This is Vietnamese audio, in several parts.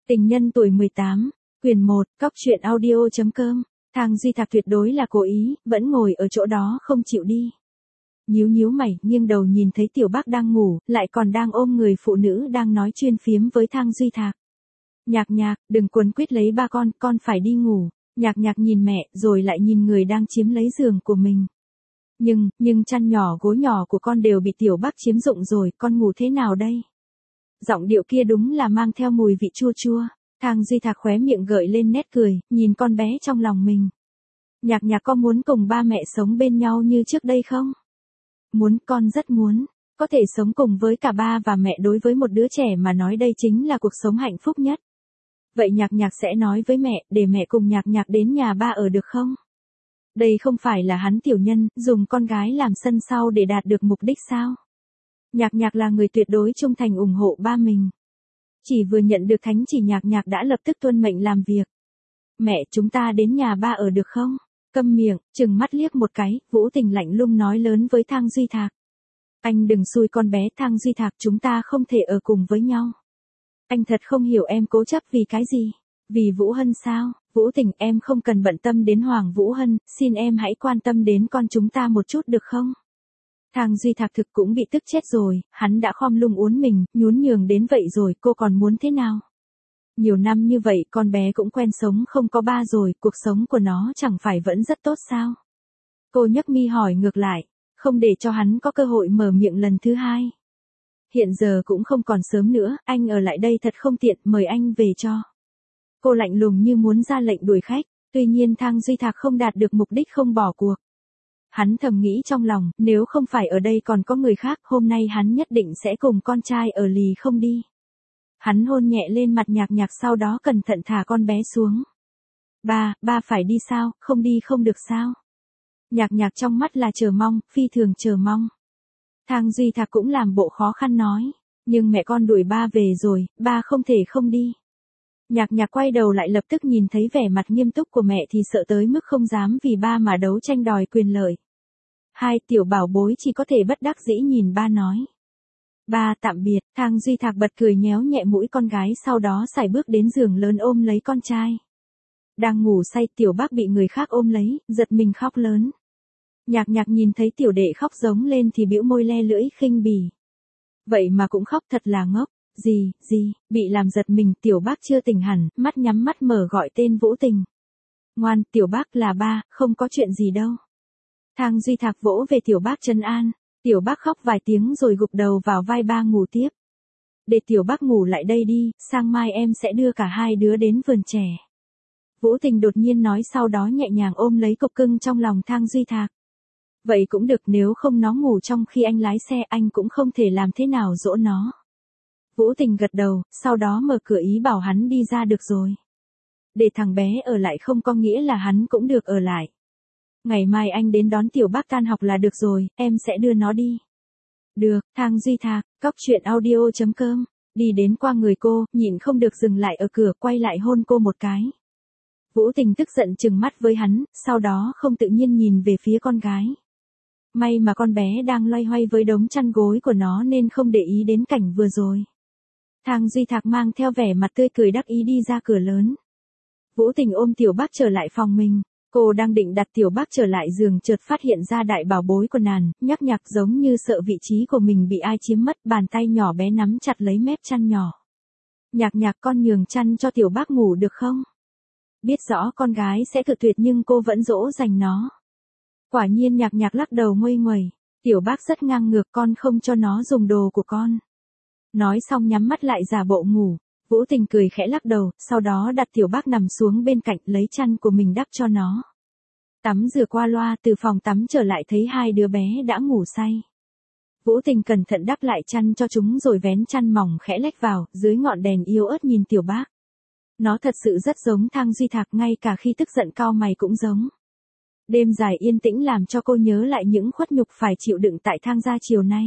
Tình nhân tuổi 18, quyền 1, cóc truyện audio.com, Thang Duy Thạc tuyệt đối là cố ý, vẫn ngồi ở chỗ đó không chịu đi. Nhíu mày, nghiêng đầu nhìn thấy Tiểu Bác đang ngủ, lại còn đang ôm người phụ nữ đang nói chuyên phiếm với Thang Duy Thạc. Nhạc, đừng quấn quýt lấy ba con phải đi ngủ. Nhạc nhìn mẹ, rồi lại nhìn người đang chiếm lấy giường của mình. Nhưng chăn nhỏ gối nhỏ của con đều bị Tiểu Bác chiếm dụng rồi, con ngủ thế nào đây? Giọng điệu kia đúng là mang theo mùi vị chua chua. Thang Duy Thạc khóe miệng gợi lên nét cười, nhìn con bé trong lòng mình. Nhạc có muốn cùng ba mẹ sống bên nhau như trước đây không? Muốn, con rất muốn. Có thể sống cùng với cả ba và mẹ đối với một đứa trẻ mà nói đây chính là cuộc sống hạnh phúc nhất. Vậy nhạc sẽ nói với mẹ, để mẹ cùng nhạc đến nhà ba ở được không? Đây không phải là hắn tiểu nhân, dùng con gái làm sân sau để đạt được mục đích sao? Nhạc là người tuyệt đối trung thành ủng hộ ba mình. Chỉ vừa nhận được thánh chỉ nhạc đã lập tức tuân mệnh làm việc. Mẹ, chúng ta đến nhà ba ở được không? Câm miệng, trừng mắt liếc một cái, Vũ Tình lạnh lùng nói lớn với Thang Duy Thạc. Anh đừng xui con bé Thang Duy Thạc, chúng ta không thể ở cùng với nhau. Anh thật không hiểu em cố chấp vì cái gì? Vì Vũ Hân sao? Vũ Tình, em không cần bận tâm đến Hoàng Vũ Hân, xin em hãy quan tâm đến con chúng ta một chút được không? Thang Duy Thạc thực cũng bị tức chết rồi, hắn đã khom lưng uốn mình, nhún nhường đến vậy rồi, cô còn muốn thế nào? Nhiều năm như vậy con bé cũng quen sống không có ba rồi, cuộc sống của nó chẳng phải vẫn rất tốt sao? Cô nhấc mi hỏi ngược lại, không để cho hắn có cơ hội mở miệng lần thứ hai. Hiện giờ cũng không còn sớm nữa, anh ở lại đây thật không tiện, mời anh về cho. Cô lạnh lùng như muốn ra lệnh đuổi khách, tuy nhiên Thang Duy Thạc không đạt được mục đích không bỏ cuộc. Hắn thầm nghĩ trong lòng, nếu không phải ở đây còn có người khác, hôm nay hắn nhất định sẽ cùng con trai ở lì không đi. Hắn hôn nhẹ lên mặt nhạc sau đó cẩn thận thả con bé xuống. Ba phải đi sao, không đi không được sao? Nhạc trong mắt là chờ mong, phi thường chờ mong. Thang Duy Thạc cũng làm bộ khó khăn nói, nhưng mẹ con đuổi ba về rồi, ba không thể không đi. Nhạc quay đầu lại lập tức nhìn thấy vẻ mặt nghiêm túc của mẹ thì sợ tới mức không dám vì ba mà đấu tranh đòi quyền lợi. Hai tiểu bảo bối chỉ có thể bất đắc dĩ nhìn ba nói. Ba tạm biệt, Thang Duy Thạc bật cười nhéo nhẹ mũi con gái sau đó sải bước đến giường lớn ôm lấy con trai. Đang ngủ say Tiểu Bác bị người khác ôm lấy, giật mình khóc lớn. Nhạc nhìn thấy tiểu đệ khóc giống lên thì bĩu môi le lưỡi khinh bỉ. Vậy mà cũng khóc thật là ngốc. Gì, bị làm giật mình Tiểu Bác chưa tỉnh hẳn, mắt nhắm mắt mở gọi tên Vũ Tình. Ngoan, Tiểu Bác là ba, không có chuyện gì đâu. Thang Duy Thạc vỗ về Tiểu Bác trấn an, Tiểu Bác khóc vài tiếng rồi gục đầu vào vai ba ngủ tiếp. Để Tiểu Bác ngủ lại đây đi, sang mai em sẽ đưa cả hai đứa đến vườn trẻ. Vũ Tình đột nhiên nói sau đó nhẹ nhàng ôm lấy cục cưng trong lòng Thang Duy Thạc. Vậy cũng được, nếu không nó ngủ trong khi anh lái xe anh cũng không thể làm thế nào dỗ nó. Vũ Tình gật đầu, sau đó mở cửa ý bảo hắn đi ra được rồi. Để thằng bé ở lại không có nghĩa là hắn cũng được ở lại. Ngày mai anh đến đón Tiểu Bác tan học là được rồi, em sẽ đưa nó đi. Được, Thang Duy Thạc, cóc truyện audio.com, đi đến qua người cô, nhịn không được dừng lại ở cửa quay lại hôn cô một cái. Vũ Tình tức giận trừng mắt với hắn, sau đó không tự nhiên nhìn về phía con gái. May mà con bé đang loay hoay với đống chăn gối của nó nên không để ý đến cảnh vừa rồi. Thang Duy Thạc mang theo vẻ mặt tươi cười đắc ý đi ra cửa lớn. Vũ Tình ôm Tiểu Bác trở lại phòng mình. Cô đang định đặt Tiểu Bác trở lại giường chợt phát hiện ra đại bảo bối của nàng, nhạc giống như sợ vị trí của mình bị ai chiếm mất, bàn tay nhỏ bé nắm chặt lấy mép chăn nhỏ. Nhạc con nhường chăn cho Tiểu Bác ngủ được không? Biết rõ con gái sẽ cự tuyệt nhưng cô vẫn dỗ dành nó. Quả nhiên nhạc lắc đầu nguây nguẩy, Tiểu Bác rất ngang ngược, con không cho nó dùng đồ của con. Nói xong nhắm mắt lại giả bộ ngủ, Vũ Tình cười khẽ lắc đầu, sau đó đặt Tiểu Bác nằm xuống bên cạnh lấy chăn của mình đắp cho nó. Tắm rửa qua loa từ phòng tắm trở lại thấy hai đứa bé đã ngủ say. Vũ Tình cẩn thận đắp lại chăn cho chúng rồi vén chăn mỏng khẽ lách vào, dưới ngọn đèn yếu ớt nhìn Tiểu Bác. Nó thật sự rất giống Thang Duy Thạc, ngay cả khi tức giận cau mày cũng giống. Đêm dài yên tĩnh làm cho cô nhớ lại những khuất nhục phải chịu đựng tại Thang gia chiều nay.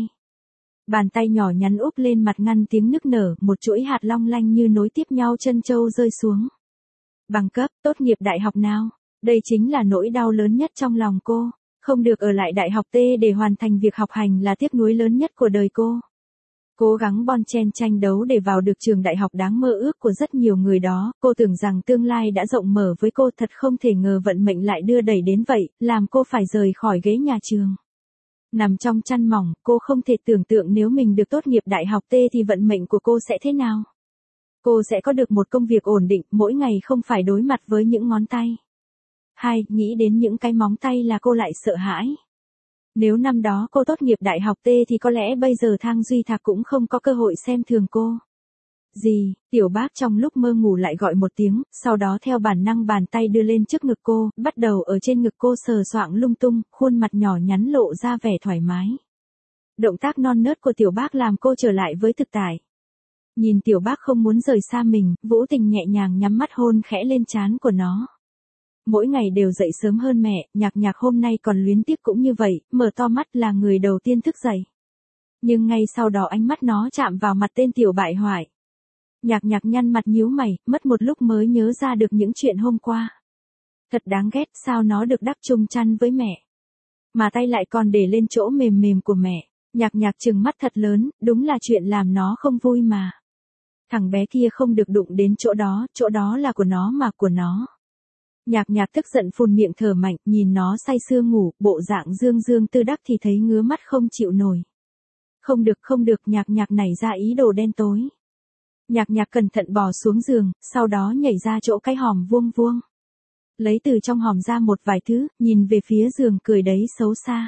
Bàn tay nhỏ nhắn úp lên mặt ngăn tiếng nức nở, một chuỗi hạt long lanh như nối tiếp nhau chân châu rơi xuống. Bằng cấp, tốt nghiệp đại học nào? Đây chính là nỗi đau lớn nhất trong lòng cô. Không được ở lại đại học T để hoàn thành việc học hành là tiếc nuối lớn nhất của đời cô. Cố gắng bon chen tranh đấu để vào được trường đại học đáng mơ ước của rất nhiều người đó, cô tưởng rằng tương lai đã rộng mở với cô, thật không thể ngờ vận mệnh lại đưa đẩy đến vậy, làm cô phải rời khỏi ghế nhà trường. Nằm trong chăn mỏng, cô không thể tưởng tượng nếu mình được tốt nghiệp đại học T thì vận mệnh của cô sẽ thế nào. Cô sẽ có được một công việc ổn định, mỗi ngày không phải đối mặt với những ngón tay. Nghĩ đến những cái móng tay là cô lại sợ hãi. Nếu năm đó cô tốt nghiệp đại học T thì có lẽ bây giờ Thang Duy Thạc cũng không có cơ hội xem thường cô. Tiểu Bác trong lúc mơ ngủ lại gọi một tiếng, sau đó theo bản năng bàn tay đưa lên trước ngực cô, bắt đầu ở trên ngực cô sờ soạng lung tung, khuôn mặt nhỏ nhắn lộ ra vẻ thoải mái. Động tác non nớt của Tiểu Bác làm cô trở lại với thực tại. Nhìn Tiểu Bác không muốn rời xa mình, Vũ Tình nhẹ nhàng nhắm mắt hôn khẽ lên trán của nó. Mỗi ngày đều dậy sớm hơn mẹ, Nhạc Nhạc hôm nay còn luyến tiếc cũng như vậy, mở to mắt là người đầu tiên thức dậy. Nhưng ngay sau đó ánh mắt nó chạm vào mặt tên tiểu bại hoại. Nhạc Nhạc nhăn mặt nhíu mày, mất một lúc mới nhớ ra được những chuyện hôm qua. Thật đáng ghét, sao nó được đắp chung chăn với mẹ, mà tay lại còn để lên chỗ mềm mềm của mẹ. Nhạc Nhạc trừng mắt thật lớn, đúng là chuyện làm nó không vui mà. Thằng bé kia không được đụng đến chỗ đó là của nó mà, của nó. Nhạc Nhạc tức giận phun miệng thở mạnh, nhìn nó say sưa ngủ, bộ dạng dương dương tự đắc thì thấy ngứa mắt không chịu nổi. Không được, Nhạc Nhạc nảy ra ý đồ đen tối. Nhạc Nhạc cẩn thận bò xuống giường, sau đó nhảy ra chỗ cái hòm vuông vuông. Lấy từ trong hòm ra một vài thứ, nhìn về phía giường cười đấy xấu xa.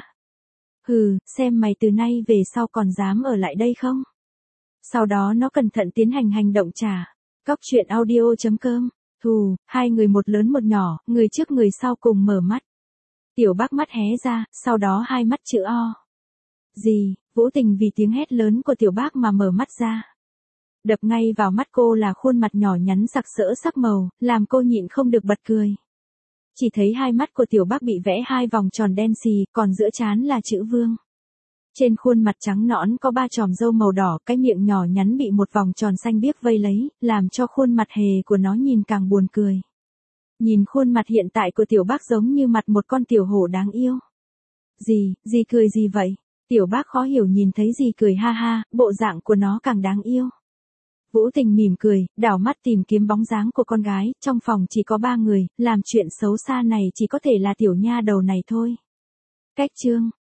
Xem mày từ nay về sau còn dám ở lại đây không? Sau đó nó cẩn thận tiến hành hành động trả. Cóc truyện audio.com. Hai người một lớn một nhỏ, người trước người sau cùng mở mắt. Tiểu Bác mắt hé ra, sau đó hai mắt chữ O. Vũ Tình vì tiếng hét lớn của Tiểu Bác mà mở mắt ra. Đập ngay vào mắt cô là khuôn mặt nhỏ nhắn sặc sỡ sắc màu, làm cô nhịn không được bật cười. Chỉ thấy hai mắt của Tiểu Bác bị vẽ hai vòng tròn đen xì, còn giữa trán là chữ Vương. Trên khuôn mặt trắng nõn có ba chòm râu màu đỏ, cái miệng nhỏ nhắn bị một vòng tròn xanh biếc vây lấy, làm cho khuôn mặt hề của nó nhìn càng buồn cười. Nhìn khuôn mặt hiện tại của Tiểu Bác giống như mặt một con tiểu hổ đáng yêu. Dì cười gì vậy? Tiểu Bác khó hiểu nhìn thấy dì cười ha ha, bộ dạng của nó càng đáng yêu. Vũ Tình mỉm cười, đảo mắt tìm kiếm bóng dáng của con gái, trong phòng chỉ có 3 người, làm chuyện xấu xa này chỉ có thể là tiểu nha đầu này thôi. Cách chương